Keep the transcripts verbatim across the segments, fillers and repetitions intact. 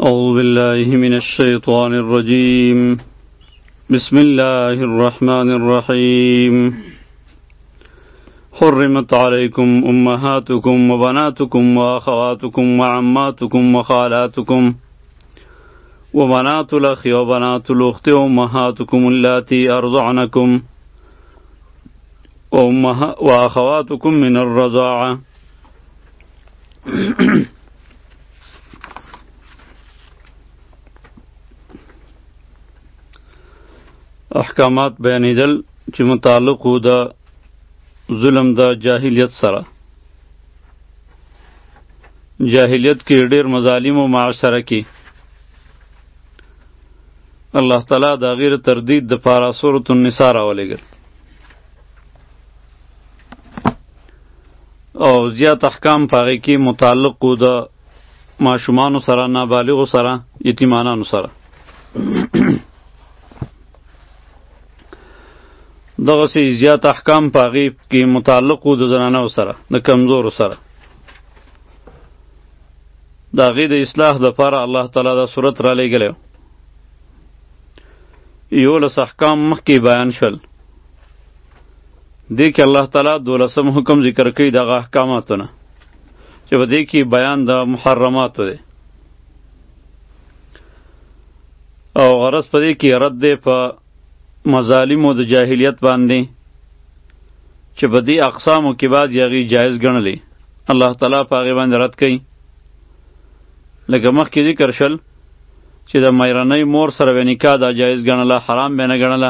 أعوذ بالله من الشيطان الرجيم. بسم الله الرحمن الرحيم. حرمت عليكم أمهاتكم وبناتكم وأخواتكم وعماتكم وخالاتكم وبنات الأخ وبنات الأخت وأمهاتكم اللاتي أرضعنكم وأخواتكم من الرضاعة. احکامات بیانیدل چې متعلق وو د ظلم د جاهلیت سره. جاهلیت کې ډېر مظالم او معاشره کې الله تعالی د غیر تردید د پاره سورۃ النساء راولېږل او زیات احکام پاره کې متعلق وو د ماشومانو سره، نابالغو سره، یتیمانانو سره. دغه سي زیات احکام پاغي کې متعلق وو د زنانو سره، د کمزورو سره. د هغې د اصلاح دپاره الله تعالی دا صورت را لېږلی و. یولس احکام مخکې بیان شول. دې کې الله تعالی دولسم حکم ذکر کوي دغه احکاماتو نه، چې په دې کې بیان د محرماتو دی او غرض په دې کې رد دی په مظالمو د جاهلیت باندې چې په دې اقسامو کې بعض یې جایز ګڼلې. الله تعالی په هغې باندې رد کوي. لکه مخکې ذکر شل چې د میرنۍ مور سره به نکاح دا جایز ګڼله، حرام به نه ګڼله.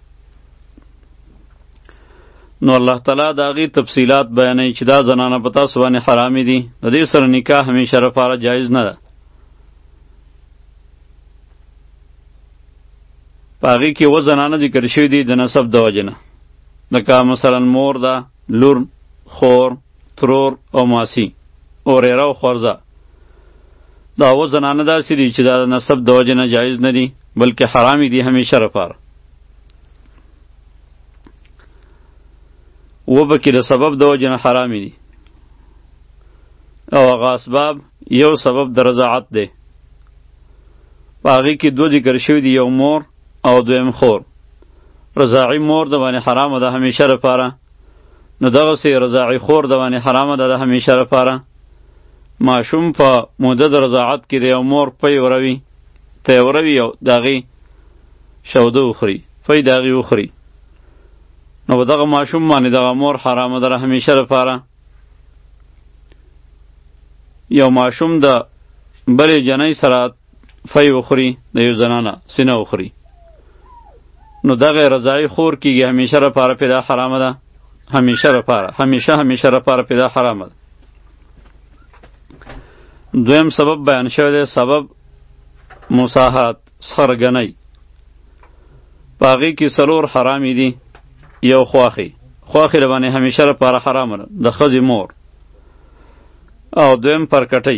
نو الله تعالی د هغې تفصیلات بیانوي چې دا زنانه په تاسو باندې حرامې دي، د دې سره نکاح همیشه لپاره جایز نه ده. په هغې کې اووه زنانه ذکر شوي دي د نسب د وجې نه، لکه مثلا مور ده، لور، خور، ترور او ماسی، اوریره او خورزه. دا اووه زنانه داسې دي چې دا د نسب د وجې نه جایز نه دي، بلکې حرامې دي همیشه لپاره. اووه پکې د سبب د وجې نه حرامې دي او هغه اسباب یو سبب د رضاعت دی. په هغې کې دوه ذکر شوي دي، یو مور او دویم خور. رضاعی مور د باندې حرامه ده همیشه لپاره، نو دغسې رضاعی خور د باندې حرامه ده د همیشه لپاره. ماشوم په موده د رضاعت کې د یو مور پی وروي، تی وروي او د هغې شوده وخوري، پی د هغې وخوري، نو په دغه ماشوم باندې دغه مور حرامه ده همیشه لپاره. یو ماشوم د بلې جنۍ سره پی وخوري، د یو زنانه سینه وخوري، نو دغه رضاعی خور کیږي همیشه لپاره پیدا حرامه ده، همیشه لپاره، همیشه همیشه لپاره پیدا حرامه ده. دویم سبب بیان شوی دی، سبب مساحات، سرګنۍ. په هغې کې څلور حرامې دي. یو خواښې، خواښې د باندې همیشه لپاره حرامه ده، د ښځې مور. او دویم پرکټۍ،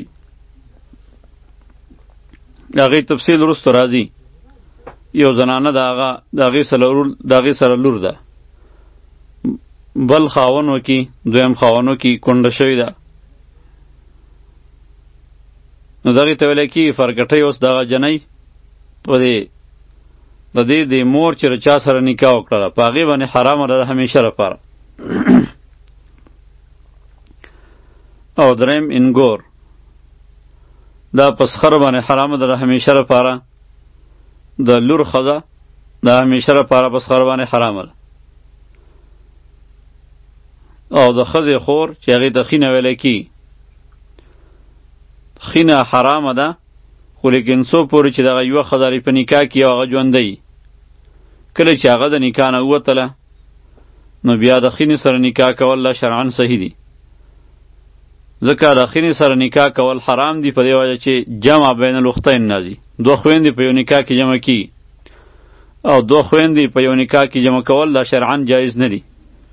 د هغې تفصیل وروسته راځي. یو زنانه د هغه د هغې سره لور ده، بل خاون وکي، دویم خاون وکي، کونډه شوې ده، نو دغې ته ویلی کېږي فرکټۍ. اوس دغه جنۍ په دې د دې د مور چې له چا سره نکاح وکړله په هغې باندې حرامه ده همیشه لپاره. او دریم انګور، دا په سخر باندې حرامه ده همیشه لپاره. د لور ښځه د همیشه لپاره په سخر باندې حرامه ده. او د ښځې خور چې هغې ته خینه ویلی کېږي، خینه حرامه ده، خو لیکن څو پورې چې دغه یوه ښځه په نکاح کې او هغه ژوندی، کله چې هغه د نکاح نه ووتله نو بیا د خینې سره نکاح کول لا شرعا صحیح دي، ځکه د خینې سره نکاح کول حرام دي په دې وجه چې جمع بین الاختین نازي. دوه خویندې په یو نکاح کې جمع کیږي او دوه خویندې په یو نکاح کې جمع کول دا شرعا جایز نه دي.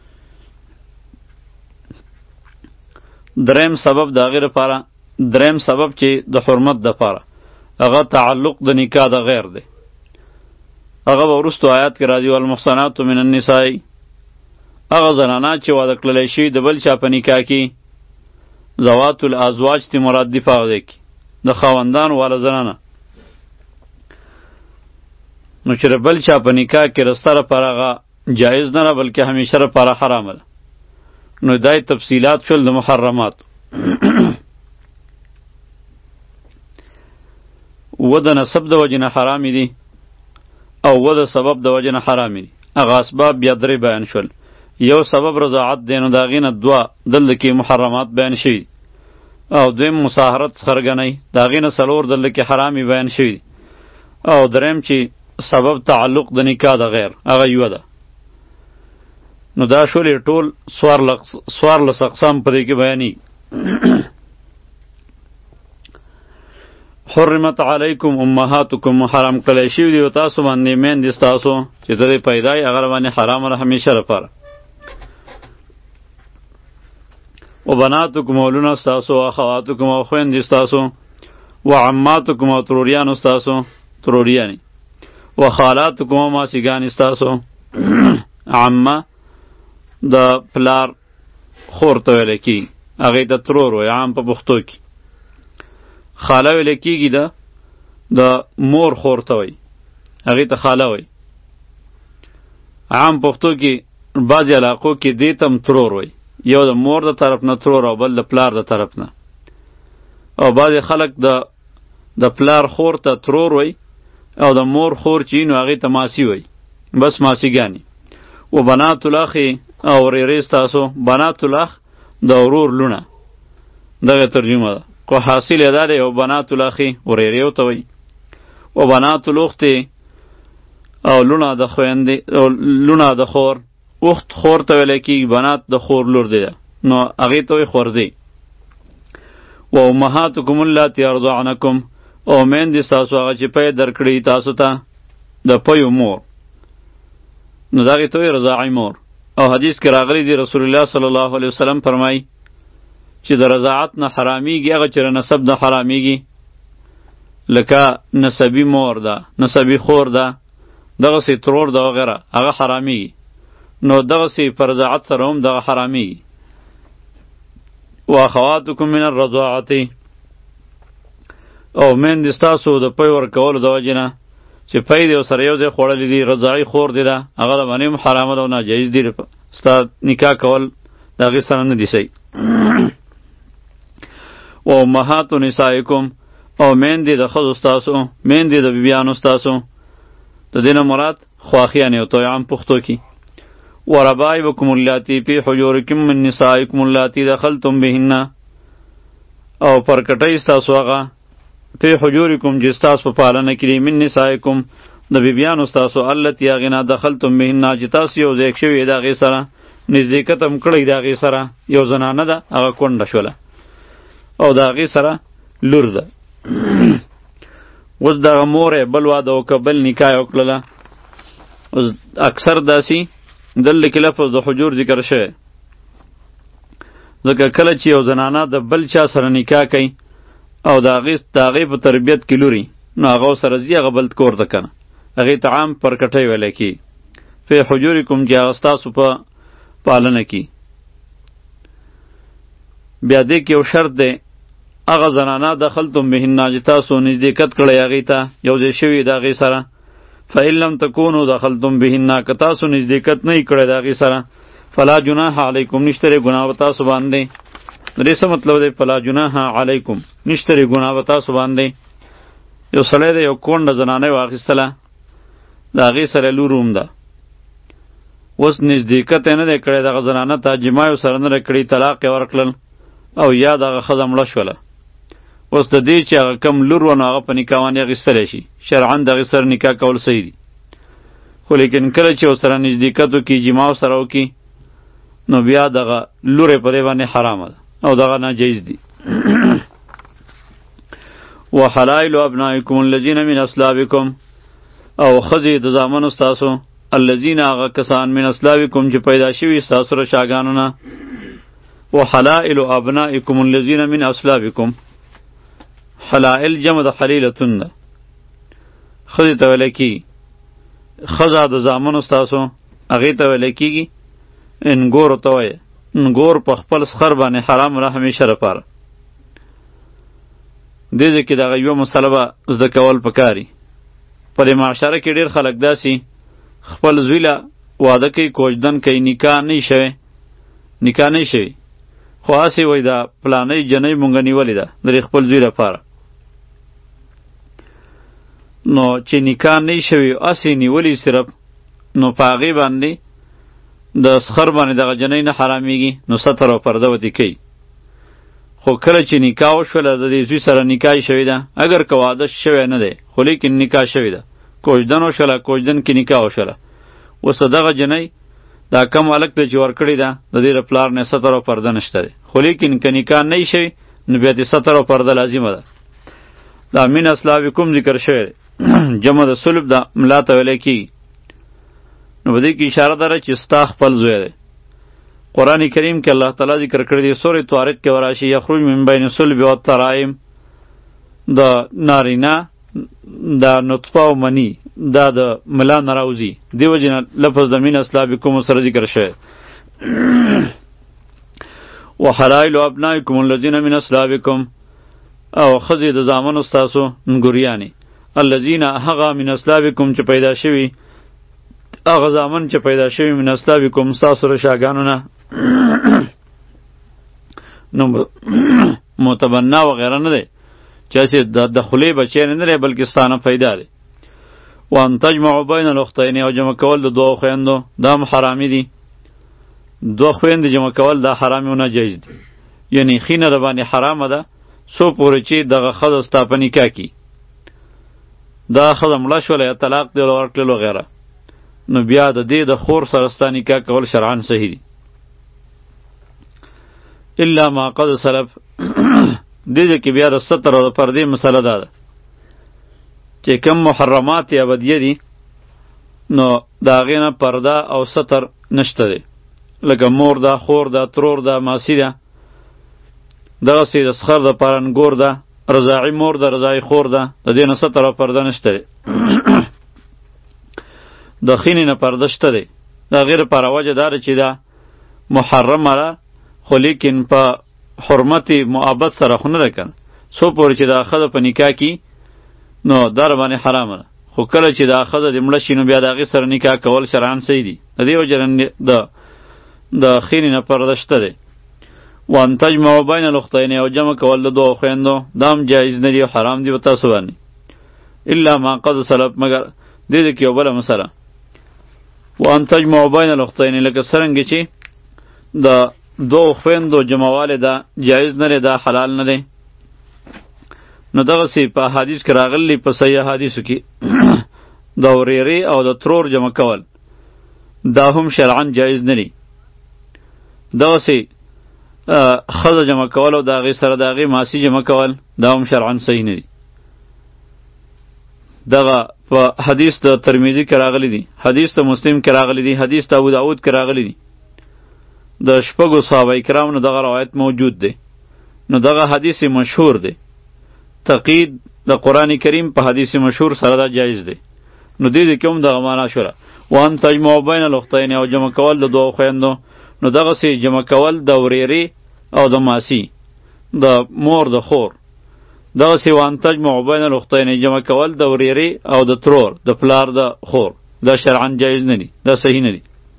دریم سبب د هغې لپاره، دریم سبب چې د حرمت دپاره، هغه تعلق د نکاح د غیر دی. هغه به وروستو آیات کې راځي، والمحصنات من النساء، هغه زنانه چې واده کړلی شي د بل چا په نکاح کې، ذوات الازواج تی مراد دی په هغه کې د خاوندانو والا زنانه نو چې بل چا په نکاح کې رسته لپاره هغه جایز نه ده بلکې همیشه لپاره حرامه ده. نو دای تفصیلات شول د محرمات. و د نسب د وجې نه حرامې دي او و د سبب د وجې نه حرامې دي. هغه اسباب بیا درې بیان شول. یو سبب رضاعت دی، نو د هغې نه دوه دلته کې محرمات بیان شوي، او دویم مصاهرت څرګنوي، د هغې نه څلور دلته کې حرامې بیان شوي، او دریم چې سبب تعلق د نکاح د غیر هغه یوه ده. نو دا شولې ټول څوارلس اقسام په دې کې بیاني. حرمت علیکم امهاتکم، حرام کړی شوي دي تاسو باندې میندې ستاسو چې زه پیدا یې هغه باندې حرامه ده همیشه لپاره. و بناتکم اولونه ستاسو، و اخواتکم او خویندې ستاسو، و عماتکم او تروریانو ستاسو تروریانې، و خالاتکم او ماسیګانې ستاسو. عمه د پلار خور ته ویلی کېږي، هغې ته ترور وایي عام په پښتو کې. خاله ویلی کېږي ده د مور خور ته وایي، هغې ته خاله وایي. عام پښتو کې بعضې علاقو کې دې ته هم ترور وایي، یو د مور د طرف نه ترور او بل د پلار د طرف نه. او بعضې خلک د د پلار خور ته ترور وایي او د مور خور چې وي نو هغې ته ماسی وایي، بس ماسیګانې. و بنات الاخ او ورېرې ستاسو، بنات الاخ د ورور لونه، دغه ترجمه ده، خو حاصل یې دا دی او بنات الاخ ورېرې ورته وایي. و بنات الاخت او لونه د خویندې او لونه د خور، اخت خور ته ویلی کېږي، بنات د خور لور دی ده، نو هغې ته وایي خورزی. و امهاتکم اللاتی ارضعنکم، او میندې ستاسو هغه چې پی درکړي تاسو ته د پیو مور، نو دغې ته وایي رضاعی مور. او حدیث کې راغلی دی رسول الله صلی الله علیه وسلم فرمایي چې د رضاعت نه حرامیږي هغه چې نسب نه حرامیږي، لکه نسبی مور ده، نسبی خور ده، دغسې ترور ده وغیره، هغه حرامیږي. نو دغسې په رضاعت سره هم دغه حرامیږي. و اخواتکم من الرضاعت، او میندې ستاسو د پی ورکولو د وجې نه چې پی دی او سره یو ځای خوړلی دي، رضاعي خور دی ده، هغه د باندې هم حرامه ده او ناجایز دي، ستا نکاح کول د هغې سره نه دي صحیح. و امهات نسائکم، او میندې د ښځو ستاسو، میندې د بیبیانو ستاسو، د دې نه مراد خواښیانې او توی عام پښتو کې. و ربائبکم اللاتی فی حجورکم من نسائکم اللاتی دخلتم بهن، او پرکټۍ ستاسو هغه فی حجورکم چې ستاسو په پالنه کې دي، من نسائکم د بیبیانو ستاسو، التي هغې نه دخلتم بهن چې تاسو یو ځای شوي د هغې سره، نزدېکت هم کړی د هغې سره، یو زنانه ده هغه کونډه شوله او د هغې سره لور ده. اوس دغه مور یې بل واده وکړه، بل نکاح یې وکړله. اکثر داسې دلته کې لفظ د حجور ذکر شوی، ځکه کله چې یو زنانه د بل چا سره نکاح کوي او د هغې په تربیت کې لوري، نو هغه سره ځي هغه بل کور ته که نه، هغې ته عام پرکټۍ ویلی کېږي. فی حجورکم چې هغه ستاسو په پالنه کې. بیا دې کې یو شرط دی، هغه زنانه دخلتم بهن چې تاسو نزدېکت کړی هغې ته، یو ځای شوي د هغې سره. فإن لم تکونوا دخلتم بهن، که تاسو نزدېکت نه یې کړی د هغې سره، فلا جناح علیکم، نشته دی ګناه به تاسو باندې. د دې څه مطلب دی فلا جناح علیکم، نشته دی ګناه به تاسو باندې. یو سړی دی یو کونډه زنانه یې واخیستله، د هغې سره لور هم ده، اوس نزدېکت یې نه دی کړی دغه زنانه ته، جما یې سره نه دی کړی، طلاق یې ورکړل او یا دغه ښځه مړه شوله. اوس د دې چې هغه کم لور و نو هغه په نکاح باندې اخیستلی شي، شرعا د هغې سره نکاح کول صحیح دي. خو لیکن کله چې ورسره نزدېکت وکړي، جما ورسره وکړي، نو بیا دغه لور یې په دې باندې حرامه ده او دغه ناجایز دي. وحلائل ابنائکم الذین من اصلابکم، او ښځې د زامنو ستاسو، الذین هغه کسان من اصلابکم چې پیدا شوي ستاسو رشاګانو نه. وحلائل ابنائکم الذین من اصلابکم، حلائل جمع د حلیلتون ده، ښځې ته ویلی کېږي. ښځه د زامنو ستاسو هغې ته ویلی کېږي انګورو ته وایه، انګور په خپل سخر باندې حرام ده همیشه لپاره. دې ځای کې دغه یوه مسله به زده کول پکاري په دې معاشره کې ډېر خلک داسې خپل زوی له واده کوي کوژدن کوي نکاح نه شوی نکاح نه شوی خو هسې وایي دا پلانۍ جنۍ مونږ نیولې ده د خپل زوی لپاره نو چې نکاح نه شوی هسې نیولې صرف نو په هغې باندې د سخر باندې دغه جنۍ نه حرامیږي نو ستر او پرده ورته کوي خو کله چې نکاح وشوله د دې زوی سره نکاح شوې ده اگر که واده شوی نه دی خو لیکن نکاح شوې ده کوژدن وشوله کوژدن کې نکاح وشوله اوس دغه جنۍ دا کم هلک دی چې ورکړې ده د دې د پلار نه ستر او پرده نشته دی خو لیکن که نکاح نه وي شوی نو بیا دې ستر او پرده لازمه ده دا من اصلابکم ذکر شوی دی جمع د صلب ده ملا ته ویلی کېږي نو په دې کې اشاره داره چې ستا خپل زوی دی قرآن کریم کې الله تعالی ذکر کړی دی سورې طارق کې وراشي یخرج من بین الصلب والترائم د نارینه دا نطفه او منی دا د ملا نه راوځي دې وجې نه لفظ د من اصلابکم سره ذکر شوی وحلائل ابنائکم الذین من اصلابکم او ښځې د زامنو ستاسو نګوریانې الذین هغه من اصلابکم چې پیدا شوي هغه زامن چې پیدا شوي من اصلابکم ستاسو رشاګانو نه نو متبنا وغیره نه دی چې هسې د خولې بچی نه دی بلکې ستانه پیدا دی وان تجمعوا بین الاختین او جمع کول د دوه خویندو دا هم حرامي دي دوه خویندې جمع کول دا حرامي او ناجایز دي یعنی خینه د باندې حرامه ده څو پورې چې دغه ښځه ستا په نکاح کي دا ښځه مړه شوله یا طلاق دی ورکړل وغیره نو بیا د دې د خور سره ستا نکاح کول شرعاً صحیح دي الا ما قد سلف دې کې بیا د ستر او د پردې مسله دا ده چې کم محرمات یا بدیه دي نو د هغې نه پرده او ستر نشته دی لکه مور ده خور ده ترور ده ماسی ده دغسې د سخر د پرنګور ده رضاعي مور ده رضاعي خور ده د دې نه ستر او پرده نشته دی د خینې نه پرده شته دی د هغې لپاره وجه دا ده چې دا محرمه ده خو لیکن په حرمت معبد سره خو نه ده که نه څو پورې چې دا ښځه په نکاح کې نو در باندې حرامه ده خو کله چې دا ښځه د مړه شي نو بیا د هغې سره نکاح کول شرعاً صحیح دي د دې وجه د د خینې نه پرده شته دی وان تجمعوا بین الاختین او جمع کول د دوه خویندو دا هم جایز نه دي او حرام دي په تاسو باندې الا ما قد سلف مګر دې دې کې یو بله مسله وان تجمعوا بین الاختین لکه څرنګه چې د دوه خویندو جمعوالی دا جایز نه دی دا حلال نه دی نو دغسې په حدیث کې راغلی په صحیح حدیثو کې د ورېرې او د ترور جمع کول دا هم شرعاً جایز نه دی دغسې ښځه جمع کول او د هغې سره د هغې ماسی جمع کول دا هم شرعاً صحیح نه دی دغه په حدیث د ترمیزی کې راغلی دی حدیث د مسلم کې راغلی دی حدیث د ابو داود کې راغلی دی د شپږو صحابه کرام نه دغه روایت موجود دی نو دغه حدیث مشهور دی تقید د قرآن کریم په حدیث مشهور سره دا جایز دی نو دې دې کې هم دغه معنا شوله وان تجمعوا بین الاختین او جمع کول د دوه خویندو نو دغسې جمع کول د ورېرې او د ماسی د مور د خور دغسې وان تجمعوا بین الاختین جمع کول د ورېرې او د ترور د پلار د خور دا شرعاً جایز نه دی دا صحیح نه دی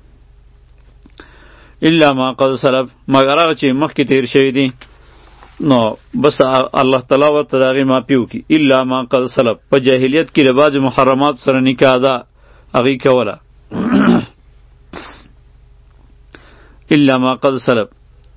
الا ما قد سلف مگر هغه چې مخکې تیر شوي دي نو بس الله تعالی ورته د هغې معافي وکړي الا ما قد سلف په جاهلیت کې د بعضې محرماتو سره نکاح ده هغې کوله الا ما قد سلف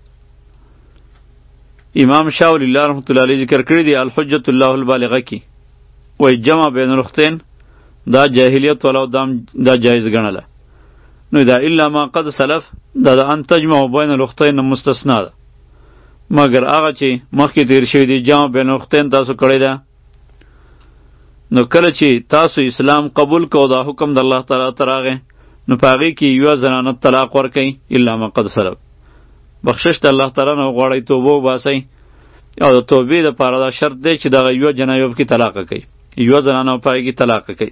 امام شاه ولی الله رحمت الله علیه ذکر کړی دی الحجة الله البالغه کې وایي جمع بین الاختین دا جاهلیت والا دا جایز ګڼله نو دا الا ما قد سلف دا د ان تجمع بین الاختین مستثنا ده مگر هغه چې مخکې تیر شوي دي جمع بین الاختین تاسو کړی ده نو کله چې تاسو اسلام قبول کو دا حکم د الله تعالی ته راغی نو په هغې کې یوه زنانه طلاق ورکوئ الا ما قد سلف بخشش د الله تعالی نه وغواړئ توبه وباسئ او د توبې دپاره دا شرط دی چې دغه یوه جنه یو پکې طلاقه کوي یوه زنانه په هغې کې طلاقه کوي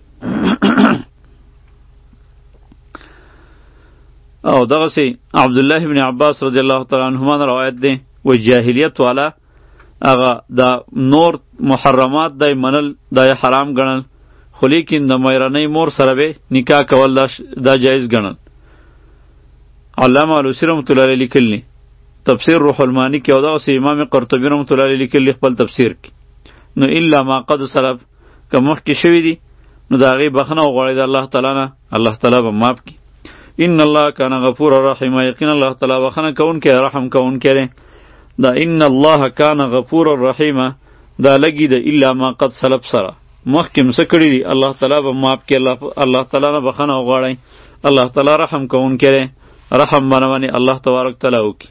او دغسې عبدالله ابن عباس رضی الله تعالی عنهما نه روایت دی و جاهلیت والا هغه دا نور محرمات دای منل دای حرام ګڼل خو لیکن د مېرنۍ مور سره به نکاح کول دا, دا جایز ګڼل. علامه علوسی رحمت الله علیه لیکلی تفسیر روح المانی کې او دغسې امام قرطبي رحمت الله علیه لیکلی خپل تفسیر کې. نو الا ما قد سلف که مخکې شوي دي نو د هغې بخښنه وغواړئ د الله تعالی نه، الله تعالی به معاف کړي. ان الله کان غفور رحیم، یقینا الله تعالی بخښنه کوونکی رحم کوونکی دی. دا ان الله کان غفور رحیم دا لګي د الا ما قد سلف سره مخکې م څه کړي دي الله تعالی به معاف کړي. الله, الله تعالی نه بخښنه وغواړئ، الله تعالی رحم کوونکی دی، رحم باندې الله تبارک تعالی وکړي.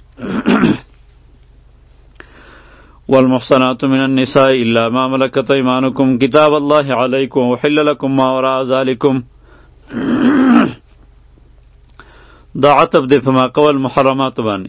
والمحصنات من النساء إلا ما ملكت أيمانكم كتاب الله عليكم وحل لكم ما وراء ذلكم. دا عطب دی فما قول محرمات باندې.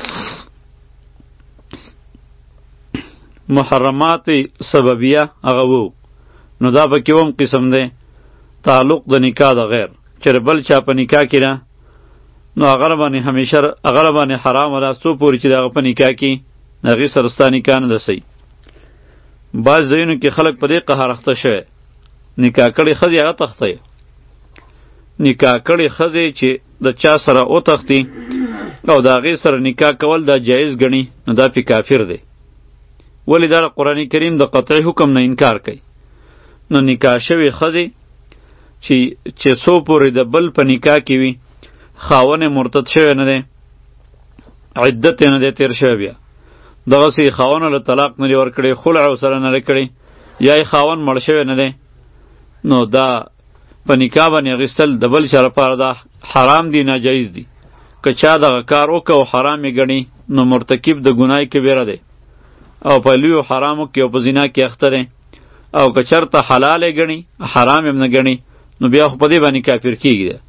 محرمات سببیه هغه وو نو دا به کوم قسم دی تعلق د نکاح د غیر چې بل چا په نکاح کې نه نو هغه باندې همیشه هغه باندې حرام ولا سو پورې چې دغه په نکاح کې هغې سره ستا نکاح نه ده صحیح. بعض ځایونو کې خلک په دې قهر اخته شوی نکاح کړې ښځې هغه تختی نکاح کړې ښځې چې د چا سره وتښتي او د هغې سره نکاح کول دا جایز ګڼي نو دا پې کافر دی. ولې دا قرآن کریم د قطعي حکم نه انکار کوي. نو نکاح شوې ښځې چې چې څو پورې د بل په نکاح کې وي خاوند مرتد شوی نه دی، عدت یې نه دی تیر شوی، بیا دغسې خاوند له طلاق نه دی ورکړی، خلع ورسره نه دی کړی، یا یې خاوند مړ شوی نه دی، نو دا په نکاح باندې اخیستل د بل چا لپاره دا حرام دی، ناجایز دی. که چا دغه کار وکړه او حرام یې ګڼي نو مرتکب د ګناه کبیره دی او په لویو حرامو کې او په زنا کې اخته دی. او که چېرته حلال یې ګڼي حرام یې نه ګڼي نو بیا خو په دې باندې کافر کېږي. دی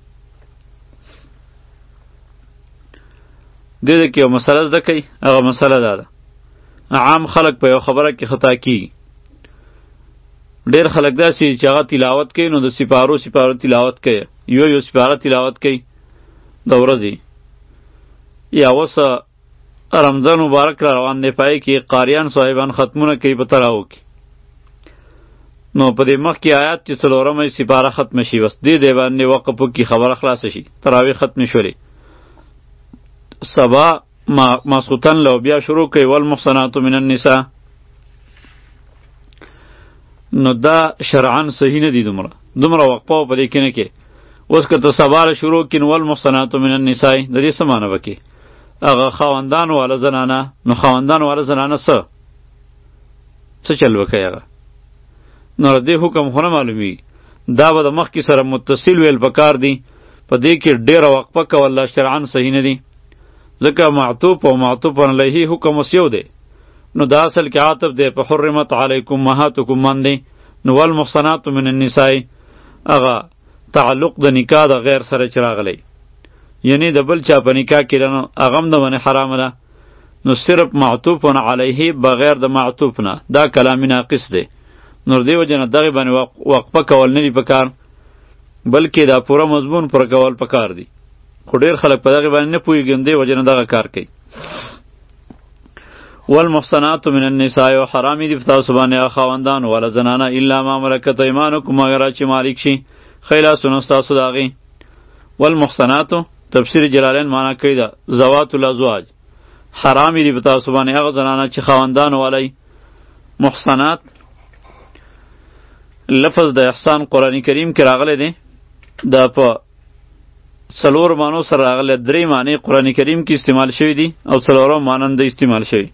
دې دې کې یو مسله زده کوي، هغه مسله دا ده عام خلک په یو خبره کې خطا کېږي. ډېر خلک داسې چې هغه تلاوت کوي نو د سپارو سپارو تلاوت کوي، یو یو سپاره تلاوت کوي د ورځې. یا اوس رمضان مبارک را روان دی، پای کې قاریان صاحبان ختمونه کوي په تراو کې، نو په دې مخکې آیات چې څلورمه سپاره ختمه شي بس دې دی باندې وقف وکړي، خبره خلاصه شي، تراویح ختمې شولې. سبا ماسخوتن لو بیا شروع کوي والمحصنات من النساء. نو دا شرعن صحیح نه دی، دومره دومره وقفه په دې کې نه کې. اوس که ته سبا شروع کړي والمحصنات من النساء د دې څه معنی وکړي؟ هغه خاوندان والا زنانه، نو خاوندان والا زنانه څه څه چل وکړي هغه؟ نو دې حکم خو نه معلومیږي. دا به د مخکې سره متصل ویل پکار دی، په دې کې ډېره وقفه کول لا شرعن صحیح نه دی، ځکه معطوف او معطوف علیه حکم اوس یو دی. نو دا اصل کې عاطف دی په حرمت علیکم امهاتکم باندې. نو والمحصنات من النساء هغه تعلق د نکاح د غیر سره چې راغلی، یعنی د بل چا په نکاح کې نو هغه هم د باندې حرامه ده. نو صرف معطوف علیه بغیر د معطوف نه دا کلام ناقص دی. نو دې وجه نه دغې باندې وقفه کول نه دي پکار، بلکې دا پوره مضمون پوره کول پکار دی. خو ډېر خلک په دغې باندې نه پوهېږي، دې وجه نه دغه کار کوي. والمحصنات من النساء او حرامې دي په تاسو باندې هغه خاوندان والا زنانه الا ما ملکت ایمانکم مګر چې مالک شي ښی لاسونه ستاسو د هغې. والمحصناتو تفسیر جلالین معنا کوي ده ذوات الازواج، حرامې دي په تاسو باندې هغه زنانه چې خاوندان والی. محصنات لفظ د احسان قرآن کریم کې راغلی دی، دا په څلور معنو سره راغلی، درې معنی قرآن کریم کې استعمال شوي دي او څلورم ماننده استعمال شوي.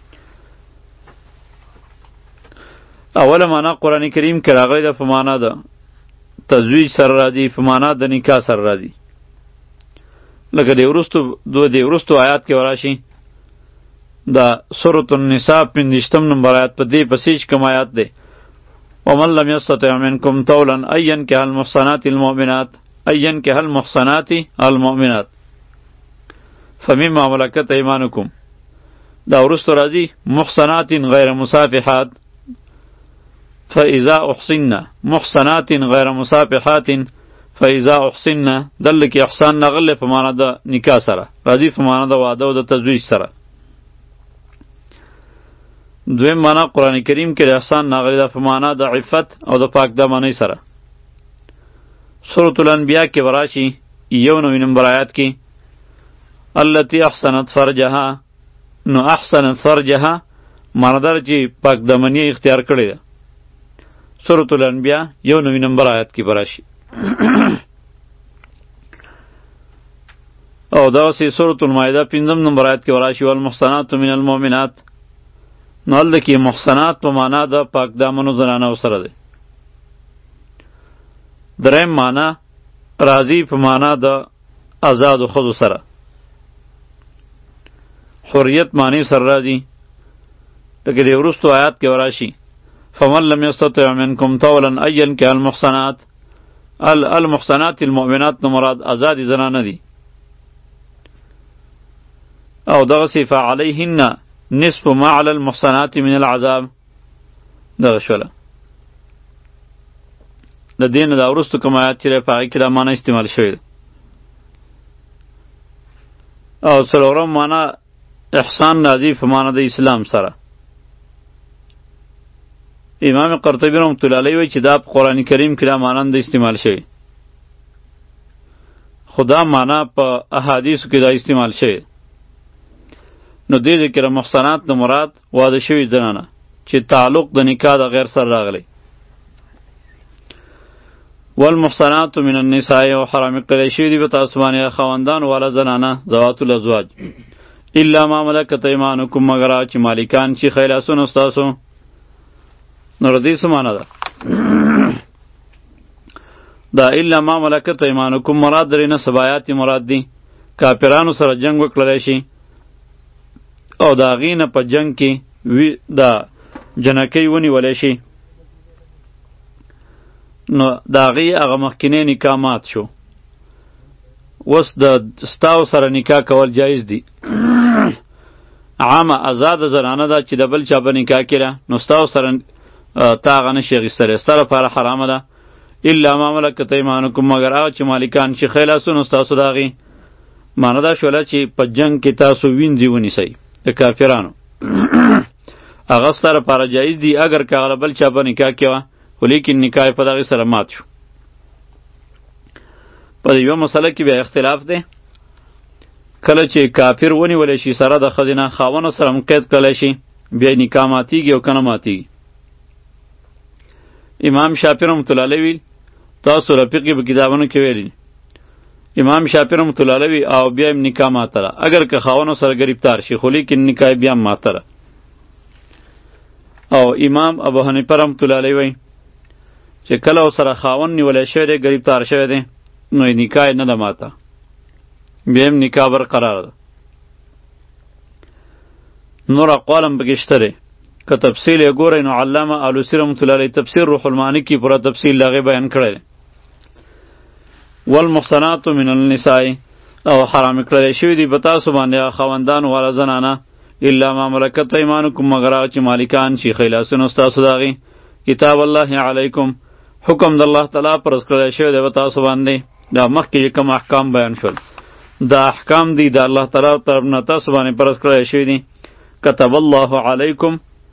اوله معنا قرآن کریم کې راغلی ده په معنا ده تزویج سره راځي، په معنا د نکاح سره راځي. لکه د وروستو دو د وروستو آیات کې وراشي دا سورة النساء پنځویشتم نمبر آیات په دې پسې چې کوم آیات دی ومن لم یستطع منکم طولا ان ینکح المحصنات المؤمنات ان ینکح المحصنات المؤمنات فمما ملکت ایمانکم. دا وروستو راځي محصنات غیر مصافحات فاذا احصن محصنات غیر مصافحات فاذا احصن. دل کې احسان نغله په معنا د نکاح سره راځي، په معنا د واده او د تزویج سره. دویم معنا قرآن کریم کې د احسان ناغلی ده په معنا د عفت او د پاک دامنۍ سره. سورة الانبیاء کې وراشي یو نوی نمبر آیات کې التی احسنت فرجها، نو احسنت فرجها معنا دار چې پاک دامنۍ اختیار کړې ده. سورة الانبیاء یو نوی نمبر آیات کې وراشي. او دغسې سورة المائده پنځم نمبر آیات کې وراشي والمحصنات من المؤمنات، نو هلته کې محصنات په معنا د پاک دامنو زنانو سره دی. دریم معنا راځي په معنا د آزادو ښځو سره، حریت معنی سره راځي. لکه د وروستو آیات کې وراشي فمن لم یستطع منکم طولا ان ینکح المحصنات، المحصنات المؤمنات نو مراد آزادې زنانه دي. او دغسې فعلیهن نصف ما علی المحصنات من العذاب دغه شوله. د دې نه دا وروستو کوم آیات چې دی په هغې کې دا معنی استعمال شوې ده. او څلورم معنی احسان راځي په معنی د اسلام سره. امام قرطبي رحمة الله علیه وایي چې دا په قرآن کریم کې دا معنی نه استعمال شوی، خو دا معنی په احادیثو کې دا استعمال شوی. نو دې ځای کې محصنات نه مراد واده شوي زنانه چې تعلق د نکاح د غیر سره راغلی. والمحصنات من النساء او حرام کړی شوي دي په تاسو باندې خاوندان والا زنانه ذوات الازواج الا ما ملکت ایمانکم مگر هغه چې مالکان چې خیلاسونه ستاسو. نو د دې څه معنی ده؟ دا الا ما ملکت ایمانکم مراد درې نه سبایات مراد دي. کافرانو سره جنگ وکړلی شي او د هغې نه په جنگ کې وی د جنکۍ ونیولی شي، نو د هغې هغه مخکینی نکاح مات شو. اوس د ستاو سره نکاح کول جایز دي. عامه آزاده زنانه ده چې د بل چا په نکاح کړه، نو ستاو سره تا هغه نشي اخیستلی، ستا لپاره حرامه ده. الا ما ملکت ایمانکم مگر هغه چې مالکان چې ښی لاسونه ستاسو د هغې. معنی دا شوله چې په جنگ کې تاسو وینځې ونیسئ د کافرانو، هغه ستا لپاره جایز دي اگر که هغه بل چا په نکاح کې وه، خو لیکن نکاح په دغې سره مات شو. په یوه مسله کې بیا اختلاف دی، کله چې کافر ونیولی شي سره د ښځې نه خاوند سره هم قید کړلی شي، بیا نکاح ماتیږي او که نه ماتیږي. امام شافعي رحمة الله علیه ویل، تاسو له فقې په کتابونو کې ویلي امام شافعي رحمة الله علیه او بیا هم نکاح ماتله اگر که خاوند سره گرفتار شي، خو لیکن نکاح بیا هم ماتله. او امام ابو حنیفه رحمة الله علیه وایي چې کله سره خاوند نیولی شوی دی، گرفتار شوی دی، نو نکاح نه ده ماته، بیا هم نکاح برقرار ده. نور اقوال هم پکې شته دی، که تفصیل یې ګورئ نو علامه آلوسی رحمة الله علیه تفسیر روح المعانی کې پوره تفصیل د هغې بیان کړی دی. والمحصنات من النساء او حرام کړی شوي دي په تاسو باندې خاوندان والا زنانه الا ما ملکت ایمانکم مگر هغه چې مالکان شي ښی لاسونه ستاسو د هغې. کتاب الله علیکم حکم د الله تعالی فرض کړی شوی دی په تاسو باندې. دا مخکې کوم احکام بیان شول، دا احکام دي د الله تعالی طرف نه تاسو باندې فرض کړی شوي دي. کتب الله علیکم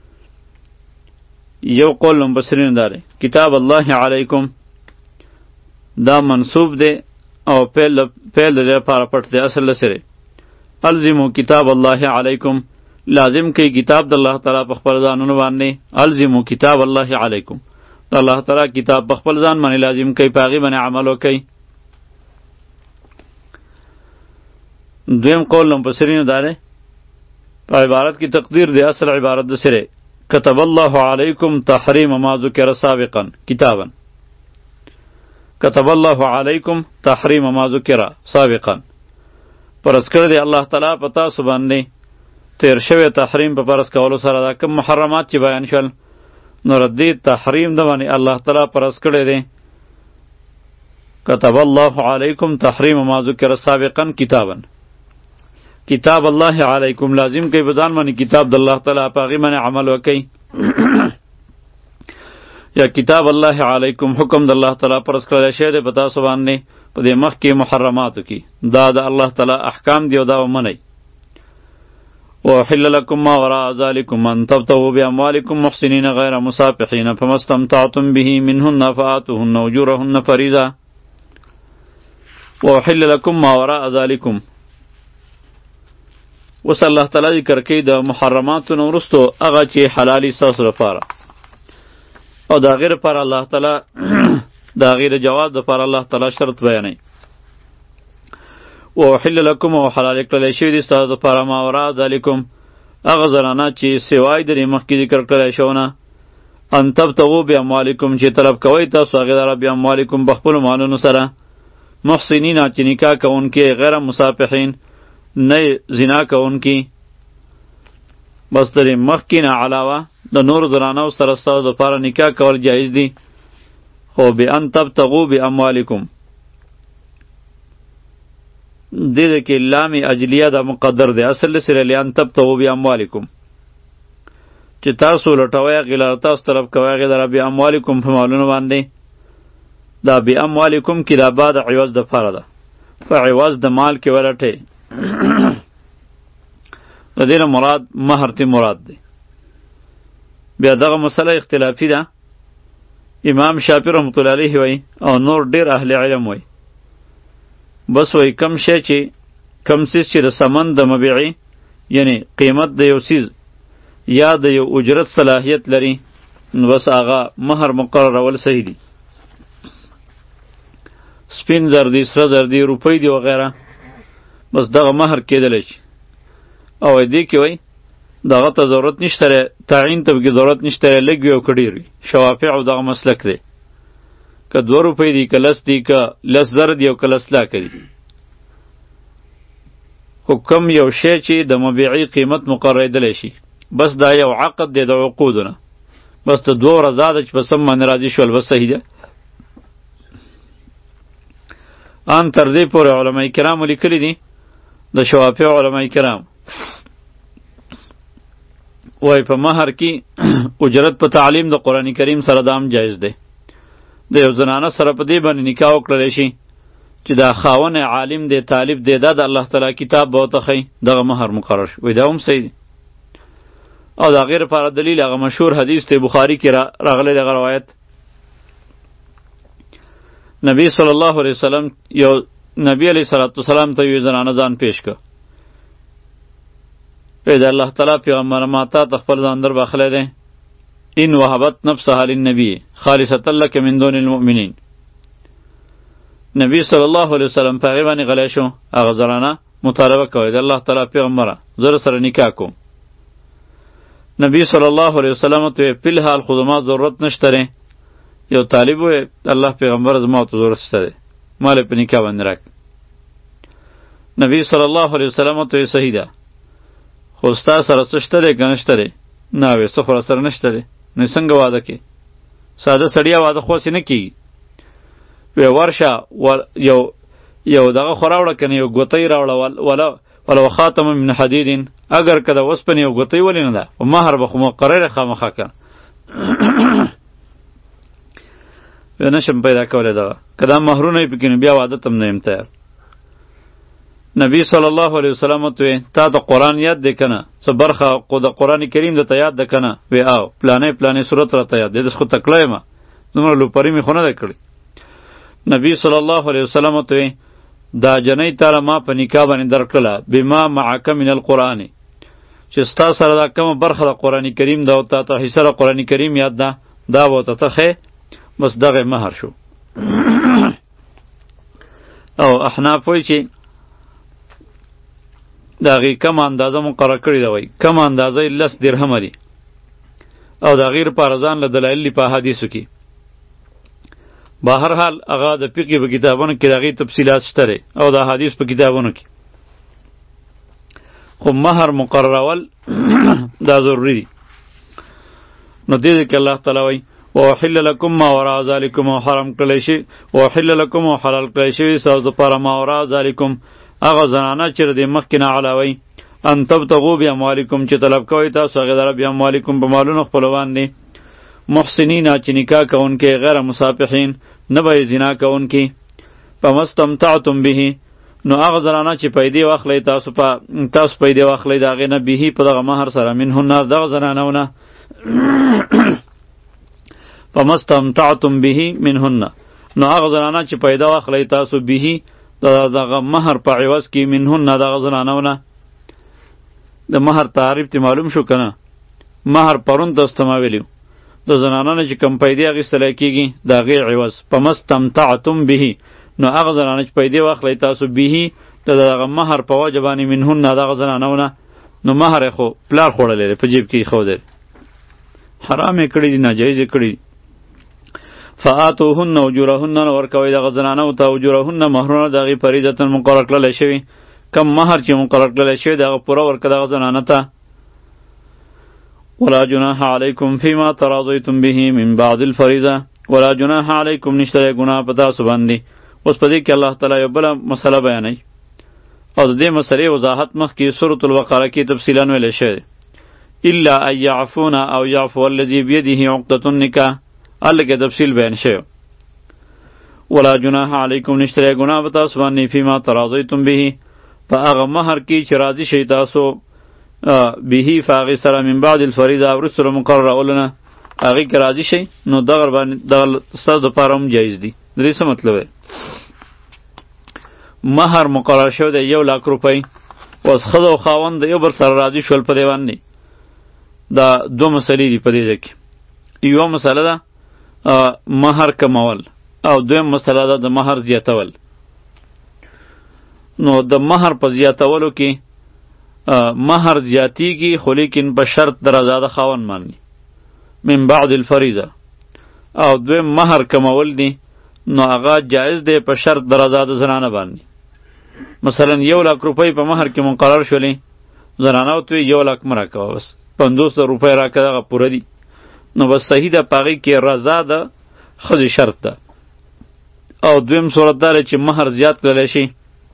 یو قول مبصرین داره، کتاب الله علیکم دا منصوب دی او پیل پیل د لپاره پټ دی، اصل سره الزمو کتاب الله علیکم، لازم کی کتاب د الله تعالی په خپل ځانونو باندې. الزمو کتاب الله علیکم، د الله تعالی کتاب په خپل ځان باندې لازم کی، په هغې باندې عمل وکئ. دویم قول مفسرینو دا دی، په عبارت کې تقدیر دی، اصل عبارت د سره كتب الله عليكم تحريم ما ذكر سابقا كتابا. كتب الله عليكم تحريم ما ذكر سابقا، پرس کړی دی الله تعالی په تاسو باندې تیر شوی تحریم په پرس کولو سره دا کوم محرمات چې بیان شول، نو ردی تحریم د باندې الله تعالی پرس کړی دی. كتب الله عليكم تحريم ما ذكر سابقا كتابا، کتاب الله علیکم لازم کوي بدان باندې کتاب د الله تعالی په هغې باندې عمل وکئ. یا کتاب الله علیکم حکم د الله تعالی فرض کړی شوی دی په تاسو باندې په دې مخکې محرماتو کې، دا د الله تعالی احکام دی او دا ومنئ. وحل لكم ما وراء ذلكم أن تبتغوا بأموالكم محسنين غير مسافحين فما استمتعتم به منهن فآتوهن أجورهن فريضة. وحل لكم ما وراء ذلكم وس الله تعالی ذکر کوي د محرماتو نه وروستو هغه چې حلالي ستاسو لپاره او د هغې لپاره الله تعالی د هغې د جواز دپاره الله تعالی شرط بیانوي. وحل لکم او حلال کړلی شوي دي ستاسو دپاره ما وراء ذلکم هغه زنانه چې سوای د دې مخکې ذکر کړلی شو نه ان تبتغوا باموالکم چې طلب کوئ تاسو هغې لره باموالکم په خپلو مالونو سره محسنین چې نکاح کوونکي غیر مسافحین نه زنا کوونکي بس د دې مخکې نه علاوه د نورو زنانو سره ستاسو دپاره نکاح کول جایز دي خو بان تبتغوا باموالکم دې کې لام اجلیه دا مقدر دی اصل سره لیان تبتغوا باموالکم چې تاسو لټوئ هغې لره تاسو طلب کوئ هغې لره باموالکم په مالونو باندې دا باموالکم کې دا بعد عوض دپاره ده په عوض د مال کې ولټئ د دې نه مراد مهر تی مراد دی. بیا دغه مسله اختلافي ده. امام شافعي رحمت الله علیه وی او نور ډیر اهل علم وی بس وی کم شی چې کم سیز چې د ثمن د مبیعي یعنی قیمت د یو سیز یا د یو اجرت صلاحیت لري نو بس هغه مهر مقررول صحیح دي. سپین زر دی سره زر دی روپۍ دی وغیره بس دغه مهر کېدلی شي او دې کې وای دغه ته ضرورت نشته تعیین ته کې ضرورت نشته لږ وي او که ډېر وي شوافع دغه مسلک دی که دوه روپۍ دي که لس دي که لس زر دي او که لس لاکه دي خو کم یو شی چې د مبیعي قیمت مقرریدلی شي بس دا یو عقد دی د عقودو نه بس د دوه ورځه ده چې په سم باندې راضي شول بس صحیح ده. ان تر دې پورې علماء کرامو لیکلي دي د شوافع علماء کرام وای په مهر کې اجرت په تعلیم د قرآن کریم سره دام جایز دی. د یو زنانه سره په دې باندې نکاح وکړلی شي چې دا خاون عالم دی طالب دی دا د الله تعالی کتاب به ورته ښیي دغه مهر مقرر شي وای دا هم صحیح دی. او د هغې لپاره دلیل هغه مشهور حدیث دی بخاري کې راغلی دغه روایت نبی صلی الله علیه وسلم یو نبی علیه صلوات والسلام ته یو زنانه ځان پیش که ای د الله تعالی پیغمبر ما تا ته خپل ځان در بخلی دی ان وهبت نفسها للنبی خالصة لک من دون المؤمنین. نبی صلی الله علیه وسلم په هغې باندې غلی شو هغه زنانه مطالبه کوي د الله تعالی پیغمبره زه سره نکاح کوم. نبی صلی الله علیه وسلم ته فی الحال خو زما ضرورت نشته دی یو طالب وی الله پیغمبر زما ته ضرورت شته دی مال په نکاح باندې راک. نبی صلی الله علیه وسلم ته صحیح ده خو ستا سره څه شته دی که نشته دی نه وی څه خو سره نشته دی نو څنګه واده کې ساده سړیا واده خو نه کیږي وی ورشه یو یو دغه خو راوړه که نه یو ګوتۍ راوړه ولا ولو خاتم من حدید اگر که د اوسپنې یو ګوتۍ ولې نه ده مهر به خو مقرره خامخا که بیا نشم پیدا کولی دغه که دا مهرونه یې پکې نو بیا واده ته هم نه یم تیار. نبی صلی الله علیه وسلم ته تا د قرآن یاد دی که نه څه برخه د قرآن کریم درته یاد ده که نه وی او پلانې پلانې صورت راته یاد دی داس خو تکړه یم دومره لوپري مې خو نه ده کړې. نبی صلی الله علیه وسلم ته دا جنۍ تاله ما په نکاح باندې درکړله بما معک من القرآن چې ستا سره دا کومه برخه د قرآن کریم ده او تا ته حصه د قرآن کریم یاد ده دا به ورته ته ښې بس دغه مهر شو. او احناف وایي چې د هغې کم اندازه مقرره کړې ده وایي کم اندازه یې لس درهمه دي او د هغې لپاره ځان له دلایل دي په احادیثو کې. بهرحال هغه د فقې په کتابونو کې د هغې تفصیلات شته دی او د احادیث په کتابونو کې خو مهر مقررول دا ضروري دي. نو دې کې الله تعالی وایي وحل لکم ما وراء ذلکم او حرام کړلی شي وحل لکم او حلال کړلی شوي ستاسو دپاره ما وراء ذلکم هغه زنانه چې د مخکې نه علاوه ان تبتغوا باموالکم چې طلب کوئ تاسو هغې لره باموالکم په مالونو خپلو باندې محسنین چې نکاح کوونکې غیر مسافحین نه به یې زنا کوونکي فما استمتعتم به نو هغه زنانه چې پیدې واخلئ تاسو په تاسو پیدې واخلئ د هغې نه بهي په دغه مهر سره منهن دغه زنانونه فما استمتعتم به منهن نو هغه زنانه چې پیدا واخلئ تاسو بهي د دغه مهر په عوض کې منهن دغه زنانونه د مهر تعریف تی معلوم شو کنه مهر پرون تاسو ته ما ویلو د زنانه نه چې کم پیدې اخیستلی کېږي د هغې عوض فما استمتعتم به نو هغه زنانه چې پیدې واخلئ تاسو بهي د دغه مهر په وجه باندې منهن دغه زنانونه نو مهر یې خو پلار خوړلی دی په جیب کې ایښودی حرام یې کړي دي ناجایز یې کړي دي فآتوهن اجورهن ورکوئ دغه زنانو ته اجورهن مهرونه د هغې فریضة مقرر کړلی شوي کم مهر چې مقرر کړلی شوی دغه پوره ورکړه دغه زنانه ته ولا جناح علیکم فیما تراضیتم به من بعد الفریضه ولا جناح علیکم نشته ګناه په تاسو باندې اوس په دې کې الله تعالی یو بله مسله بیانوي او د دې مسلې وضاحت مخکې سورة البقره کې تفصیلا ویلی شوی الا ان یعفون او یعفو الذی بیده عقدة النکاح هلکې تفصیل بیان شوی ولا جناح علیکم نشته ګناه په تاسو باندې فیما تراضیتم به په هغه مهر کې چې راضي شئ تاسو بهی فاغی سره من بعد الفریضه وروسته له مقررولو نه هغې کې راضي شئ نو دغه باندې دغه ستاسو دپاره هم جایز دي د دې څه مطلب دی مهر مقرر شوی دی یو لاک روپۍ اوس ښځه او خاوند د یو بل سره راضي شول په دې باندې دا دوه مسلې دي په دې ځای کې یوه مسله ده مهر کمول او دویم مسله ده د مهر زیاتول نو د مهر په زیاتولو کې مهر زیاتیږي خو لیکن په شرط د رضا د خاوند باندې من بعد الفریضه او دویم مهر کمول دی نو هغه جایز دی په شرط د رضا د زنانه باندې مثلا یو لاک روپۍ په مهر کې مقرر شولې زنانه ورته یو لاک مه راکوه بس پنځوس زره روپۍ راکړه دغه پوره دي نو بس صحیح ده په هغې کې رضا د ښځې شرط ده او دویم صورت دا دی چې مهر زیات کړلی شي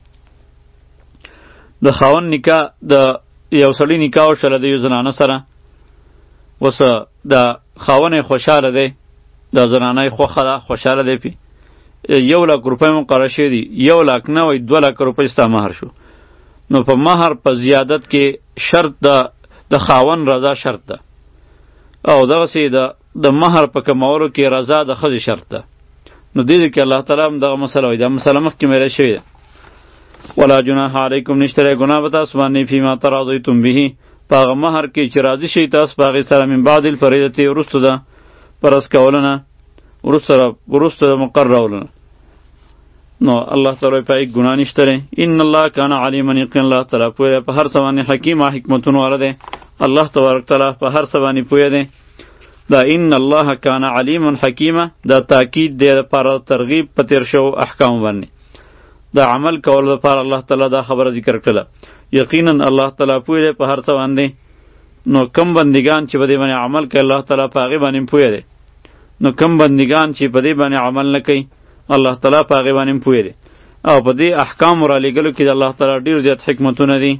د خاوند نکاح د یو سړي نکاح وشوله د یو زنانه سره اوس د خاوند یې خوشحاله دی د زنانه یې خوښه ده خوشحاله دی پې یو لاک روپۍ مقرر شوي دي یو لاک نه وای دوه لاک روپۍ ستا مهر شو نو په مهر په زیادت کې شرط د د خاوند رضا شرط ده او دغسې د د مهر په کمولو کې رضا د ښځې شرط ده نو دې کې الله تعالی هم دغه مسله وایي دا مسله مخکې میله شوې ده ولا جناح علیکم نشته ګناه به تاسو باندې فیما تراضیتم به په هغه مهر کې چې راضي شئ تاسو په هغې سره من بعد الفریضة وروسته ده فرض کولو نه وروسته وروسته د مقررولو نه نو الله تعالی په هیڅ ګناه نشته دی ان الله کان علیما یقین الله تعالی پوهه په هر څه باندې حکیم او حکمتونه والا دی الله تبارک تعالی په هر څه باندې پوهه دی دا ان الله کان علیما حکیما دا تاکید دی لپاره ترغیب په تیر شو احکام باندې دا عمل کول لپاره الله تعالی دا خبره ذکر کړله یقینا الله تعالی پوهه دی په هر څه باندې نو کم بندگان چې په دې باندې عمل کوي الله تعالی په هغې باندې پوهه دی نو کم بندگان چې په دې باندې عمل نه کوي الله تعالی په هغې باندې پوهه دی او په دې احکامو رالیږلو کې د الله تعالی ډېر زیات حکمتونه دي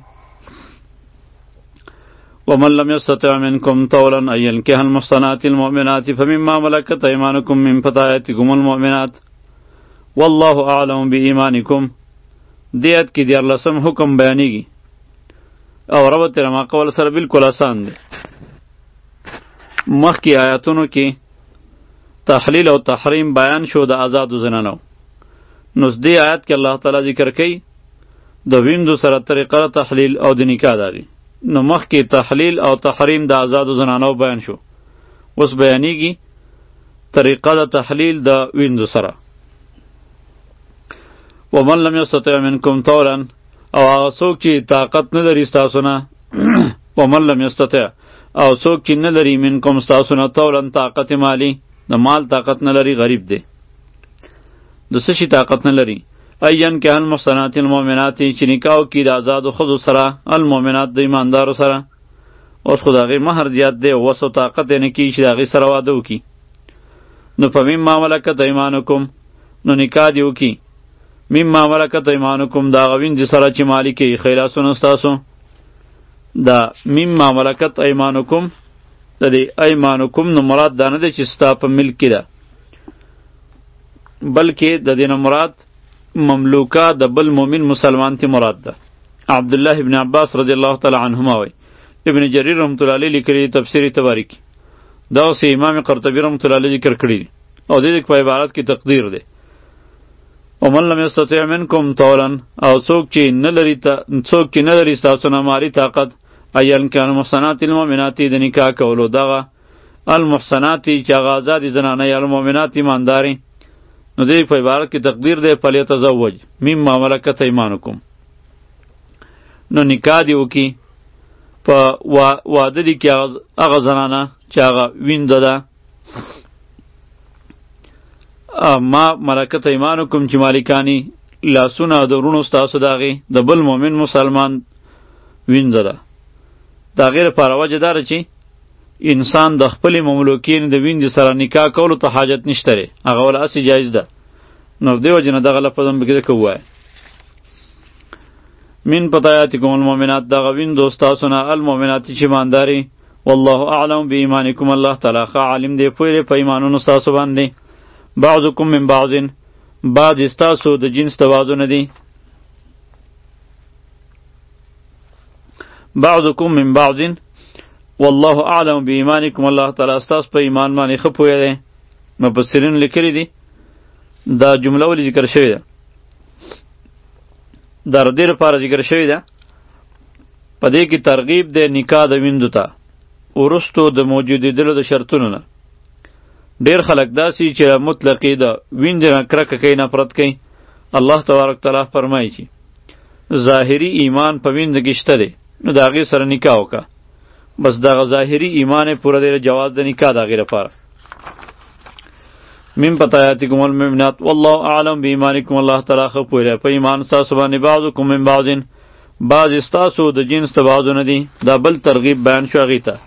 ومن لم يستطع منكم طولا ان ينكح المحصنات المؤمنات فمما ملكت ايمانكم من فتياتكم المؤمنات والله اعلم بإيمانكم دیت کې دیارلسم حکم بیانیږي او ربط یې ما قول سره بالکل آسان دی مخکې آیاتونو کې تحلیل او تحریم بیان شو د آزادو زنانو نو دې آیات کې الله تعالی ذکر کوي د ویندو سره طریقه تحلیل او د نکاح داغي نو مخکې تحلیل او تحریم د آزادو زنانو بیان شو اوس بیانیږي طریقه د تحلیل د ویندو سره ومن لم یستطع منکم طولا او هغه څوک چې طاقت نه لري ستاسو نه ومن لم یستطع او څوک چې نه لري منکم ستاسو نه طولا طاقت مالی د مال طاقت نه لري غریب دی د څه شي طاقت نه لري این که المحصنات المؤمنات چې نکاح وکړي د آزادو ښځو سره المؤمنات د ایماندارو سره اوس خو د هغې مهر زیات دی وس او طاقت یې نه کېږي چې د هغې سره واده وکړي نو په مما ملکت ایمانکم نو نکاح دې وکړي مما ملکت ایمانکم د هغه ویندې سره چې مالک یې ایښی لاسونه ستاسو دا مما ملکت ایمانکم د دې ایمانکم نو مراد دا نه دی چې ستا په ملک کې ده بلکې د دې نه مراد مملوکه د بل مؤمن مسلمان تی مراد ده. عبدالله ابن عباس رضی الله تعالی عنهما وی. ابن جریر رحمت الله علیه لیکلی تفسیر تباری کی. دا سی امام قرطبی رحمت الله علیه ذکر کړی. او دې په عبارت کې تقدیر ده. ومن لم یستطع منکم طولا او څوک چې نه لري څوک چې نه لري تاسو نه ماری طاقت ایان کان محصنات المؤمنات د نکاح کولو دغه المحصنات چې هغه آزادې زنانه یا المؤمنات ایمانداري نو دې په عبارت کې تقدیر دی فلیتزوج مما ملکت ایمانکم نو نکاح دی وکي په واده دی کې هغه زنانه چې هغه وینده ده ما ملکت ایمانکم چې مالکانی لاسونه د ورونو ستاسو د هغې د بل مؤمن مسلمان وینده ده د هغې لپاره وجه داره چې انسان د خپلې مملوکین د ویندې سره نکاح کولو ته حاجت نشته دی هغه وله هسې جایز ده نو دې وجې نه دغه لفظ هم پکې ځکه ووایه من پتایاتکم المؤمنات دغه ویندو ستاسو نه المؤمنات چې ایمانداري والله اعلم بایمانکم الله تعالی ښه عالم دی پوه دی په ایمانونو ستاسو باندې بعضکم من بعض بعض ستاسو د جنس توازن دی بعضکم من بعض والله اعلم بایمانکم الله تعالی ستاسو په ایمان باندې ښه پوه دی مفسرین لیکلي دي دا جمله ولې ذکر شوې ده دا د دې لپاره ذکر شوې ده په دې کې ترغیب دی نکاح د ویندو ته وروستو د موجودېدلو د شرطونو نه ډیر خلک داسې چې مطلقې ده ویندې نه کرکه کوي نفرت کوي الله تبارک تعالی فرمایي چې ظاهري ایمان په وینده کې شته دی نو د هغې سره نکاح وکړه بس دغه ظاهري ایمان یې پوره دی جواز د نکاح د هغې لپاره من پتایاتکم المؤمنات والله اعلم بایمانکم الله تعالی ښه پوه دی په ایمان ستاسو باندې بعضکم من بعض بعض ستاسو د جنس ته بعضونه دي دا بل ترغیب بیان شو هغې ته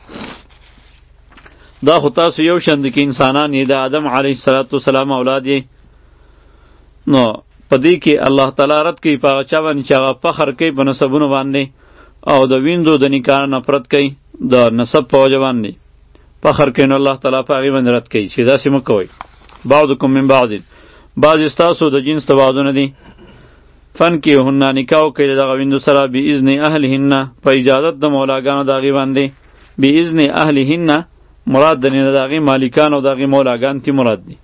دا خو تاسو یو شان دي کې انسانان یې د آدم علیه السلام اولاد یې نو په دې کې الله تعالی رد کوي په هغه چا باندې چې هغه فخر کوي په نسبونو باندې او د ویندو د نکاح نفرت کوي د نسب په وجه باندې فخر کوي نو الله تعالی په هغې باندې رد کوي چې داسې مه کوئ بعضکم من بعض بعض ستاسو د جنس ته بعضونه دي فنکحوهن نکاح وکړئ د هغه ویندو سره باذن اهلهن په اجازت د مولاګانو د هغې باندې باذن اهلهن مراد د نه د هغې مالکان او د هغې مولاګان تی مراد دي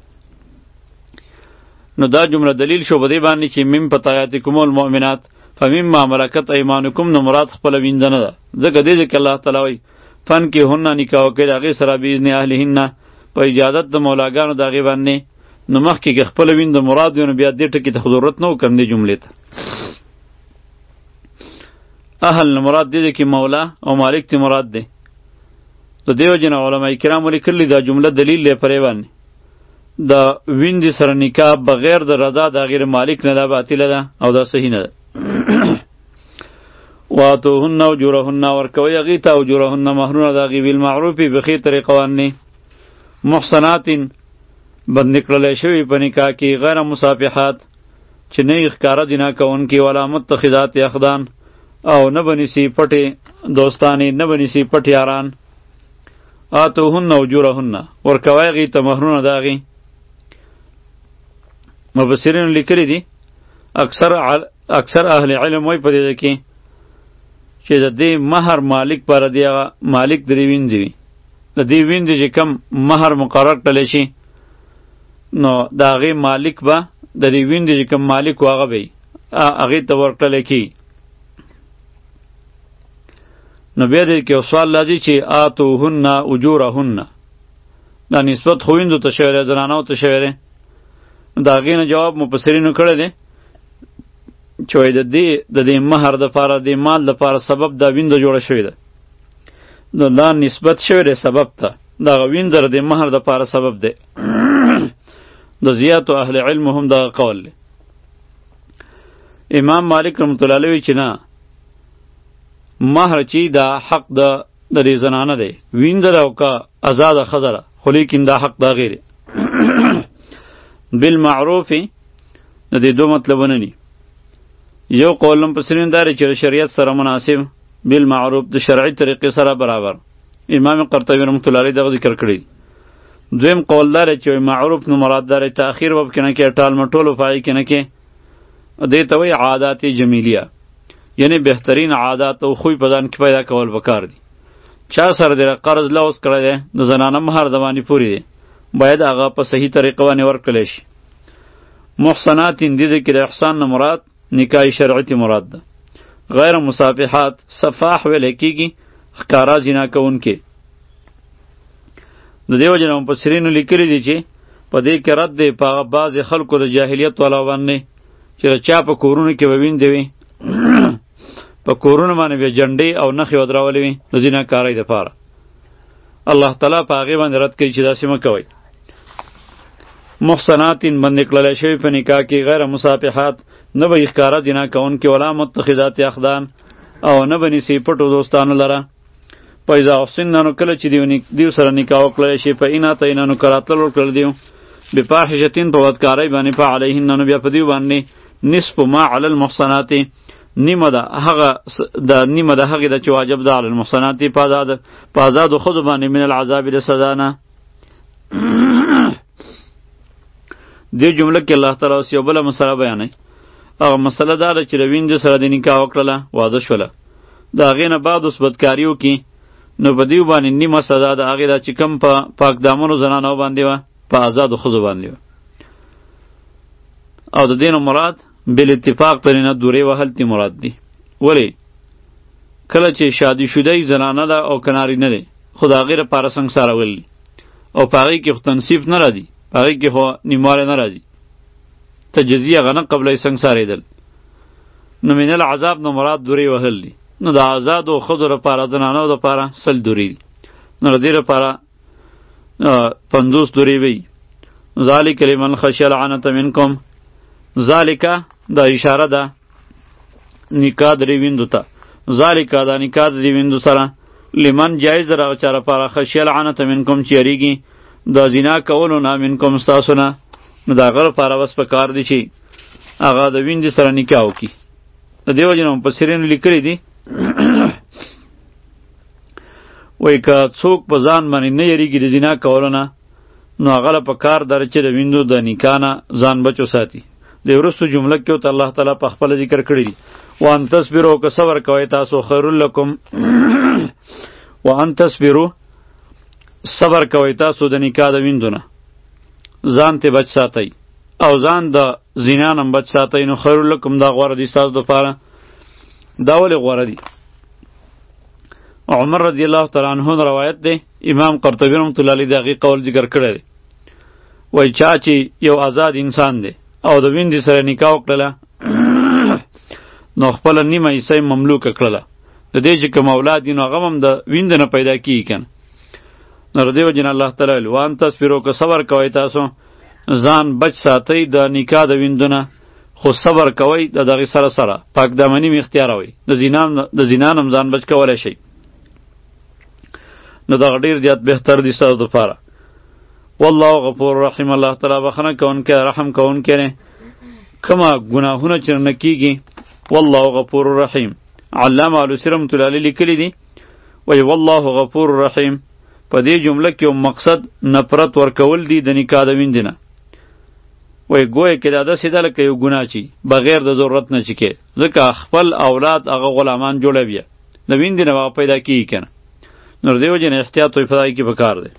نو دا جمله دلیل شو په دې باندې چې من پتایاتکم المؤمنات فمما ملکت ایمانکم نو مراد خپله وینده نه ده ځکه دې ځکه الله تعالی وایي فنکحوهن نکاح وکړئ د هغې سره باذن اهلهن په اجازت د مولاګانو د هغې باندې نو مخکې که خپله وینده مراد وي نو بیا دې ټکي ته ضرورت نه وکړم دې جملې ته اهل نه مراد دې دی کې مولا او مالک تی مراد دی د دې وجې نه علما کرام ولیکلي دا جمله دلیل دی پرې باندې د ویندې سره نکاح بغیر د رضا د هغې مالک نه دا باطله ده او دا صحیح نه ده واتوهن اجورهن ورکوئ هغې ته اجورهن مهرونه د هغې بالمعروف په ښې طریقه باندې محصنات بندي کړلی شوي په نکاح کې غیر مصافحات چې نه یې ښکاره زنا کوونکي ولا متخذات اخدان او نه به نیسي پټې دوستانې نه به نیسي پټ یاران آتوهن اجورهن ورکوئ هغې ته مهرونه د هغې مفسرین لیکلي دي اکثر اکثر اهل علم وایي په دې کې چې د دې مهر مالک پر دی هغه مالک د دې ویندې وي د دې ویندې چې کم مهر مقرر کړلی شي نو د هغې مالک به د دې ویندې چې کم مالک و هغه به وي هغې ته ورکړلی کېږي نو بیا دې کې یو سوال راځي چې آتوهن اجورهن دا نسبت خو ویندو ته شوی دی زنانو ته شوی دی د هغې نه جواب مفسرینو کړی دی چې وایي د دې د دې مهر دپاره د مال دپاره سبب دا وینده جوړه شوې ده نو دا نسبت شوی دی سبب ته دغه وینده د مهر دپاره سبب دی د زیاتو اهل علم هم دغه قول دی امام مالک رحمت الله علیه چې نه مهر چې دا حق د د دې زنانه دی وینده ده او که ازاده ښځه ده خو لیکن دا حق د هغې دی بالمعروف د دې دو مطلبونه دي یو قول مفسرین دا دی چې شریعت سره مناسب بالمعروف د شرعي طریقې سره برابر امام قرطبي رحمت الله علیه دغه ذکر کړی دویم قول دا دی چې معروف نو مراد دا دی تاخیر به پکې نه کې ټال مټول وفایي کې نه کې دې ته وایي عادات جمیلیه، یعنی بهترین عادات او خوی په ځان کې پیدا کول پکار دي. چا سره دې قرض لوس کړی دی، د زنانه مهر د باندې پورې دی، باید هغه په صحیح طریقه باندې ورکړلی شي. محصنات دې کې د احسان نه مراد نکاح شرعي تی مراد ده. غیر مصافحات صفاح ویل کېږي ښکارا زنا کوونکې. د دې وجه نه مفسرینو لیکلي دي چې په دې کې رد دی په هغه بعضې خلکو د جاهلیت والا باندې چې د چا په کورونو کې به ویندې وي په کورونو باندې بیا جنډې او نښې ودرولې وي د زناکارۍ دپاره. الله تعالی په هغې باندې رد کوي چې داسې مه کوئ. محصناتین باندې کړلی شوي په نکاح کې غیر مصافحات، نه به یې ښکاره زنا کوونکې، ولا متخذات اخدان، او نه به نیسي پټو دوستانو لره. په اذا احسننا نو کله چې دیو, دیو سره نکاح وکړلی شي، په اینا تینا نو که راتلل ورکړل دیو بفاحشتین په بدکارۍ باندې، په علیهن نو بیا په دیو باندې نصف ما علی المحصنات، نیمه ده هغه د نیمه ده هغې ده چې واجب ده علی المحصنات په آزاد په آزادو ښځو باندې من العذاب د سزا نه. دې جمله کې الله تعالی اوس یو بله مسله بیانوي. هغه مسله دا ده چې د ویندې سره د نکاح وکړله، واده شوله، د هغې نه بعد اوس بدکاري وکړي، نو په دیو باندې نیمه سزا د هغې ده چې کم په پاک دامنو زنانو باندې وه، په آزادو ښځو باندې وه. او د دې نه مراد بالاتفاق پرې نه دورې وهل تی مراد دی. ولې کله چې شادي شدهی زنانه ده او که نارینه دی، خو د هغې لپاره سنګسارول دي، او په هغې کې خو تنصیف نه راځي، په هغې کې خو نیموالی نه راځي، تجزیه هغه نه قبله سنګسارېدل. نو من العذاب نه مراد دورې وهل دي. نو د آزادو ښځو لپاره زنانو لپاره سل دورې دي، نو د دې لپاره پنځوس دورې وي. ذالک لمن خشی العنة منکم، ذالک دا اشاره ده نکاح د ویندو ته، ذالک دا نکاح د ویندو سره لمن جایز در هغه چا لپاره خشی العنة منکم چې یریږي د زنا کولو نه منکم ستاسو نه، نو د هغه لپاره بس په کار دی چې هغه د ویندې سره نکاح وکړي. د دې وجې نه مفسرینو لیکلي دي وایي که څوک په ځان باندې نه یریږي د زنا کولو نه، نو هغه له په کار در چې د ویندو د نکاح نه ځان بچو ساتي. د وروستو جمله کې ورته الله تعالی په خپله ذکر کړي دي وان تصبروا که صبر کوئ تاسو خیر لکم وان تصبروا صبر کوئ تاسو د نکاح د ویندو نه ځان ته بچ ساتئ او ځان د زنا نه بچ ساتئ، نو خیر لکم دا غوره دي ستاسو دپاره. دا ولې غوره دي؟ عمر رضی الله تعالی عنه روایت دی، امام قرطبی رحمۃ اللہ علیہ د هغې قول ذکر کړی دی. وایي چا چې یو آزاد انسان دی او د ویندې سره نکاح وکړله، نو خپله نیمه حصه یې مملوکه کړله، د دې چې کوم اولاد دي نو هغه هم د ویندې نه پیدا کېږي که نه. نو د دې وجې نه الله تعالی ویل وان تصبروا که صبر کوئ تاسو ځان بچ ساتئ د نکاح د ویندو نه، خو صبر کوئ د دغې سره سره پاک دامني مې اختیاروئ، د زنا نه هم ځان بچ کولی شئ، نو دغه ډېر زیات بهتر دي ستاسو دپاره. والله غفور رحیم، الله تعالی بخښنه کوونکی رحم کوونکی دی. کومه ګناهونه چې نه کېږي، والله غفور رحیم. علامه علوسي رحمة الله علیه لیکلي دي وایي والله غفور رحیم په دې جمله کې یو مقصد نفرت ورکول دي د نکاح د ویندې نه. وایي ګویا کې دا داسې ده لکه یو ګناه چې بغیر د ضرورت نه چې کې، ځکه خپل اولاد هغه غلامان جوړوي، د ویندې نه هغه پیدا کېږي که نه. نو د دې وجې نه احتیاط و افرادی کې پکار دی.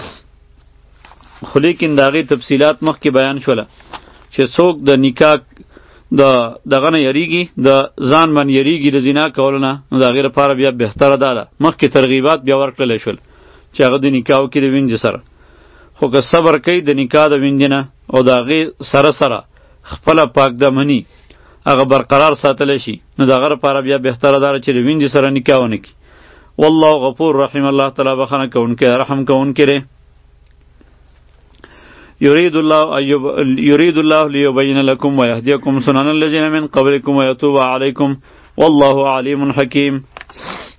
خو لیکن د هغې تفصیلات مخکې بیان شوله چې څوک د نکاح د دغه نه یریږي، د ځان باندې یریږي د زنا کولو نه، نو د هغې لپاره بیا بهتره دا ده مخکې ترغیبات بیا ورکړلی شول چې هغه د نکاح وکړي د ویندې سره. خو که صبر کوي د نکاح د ویندې نه او د هغې سره سره خپله پاک دامني هغه برقرار ساتلی شي، نو د هغه لپاره بیا بهتره دا ده چې د ویندې سره نکاح ونه کړي. والله غفور رحیم، الله تعالی بخښنه کوونکی رحم کوونکی دی. يريد الله يريد الله ليبين لكم ويهديكم سنن الذين من قبلكم ويتوب عليكم والله عليم حكيم.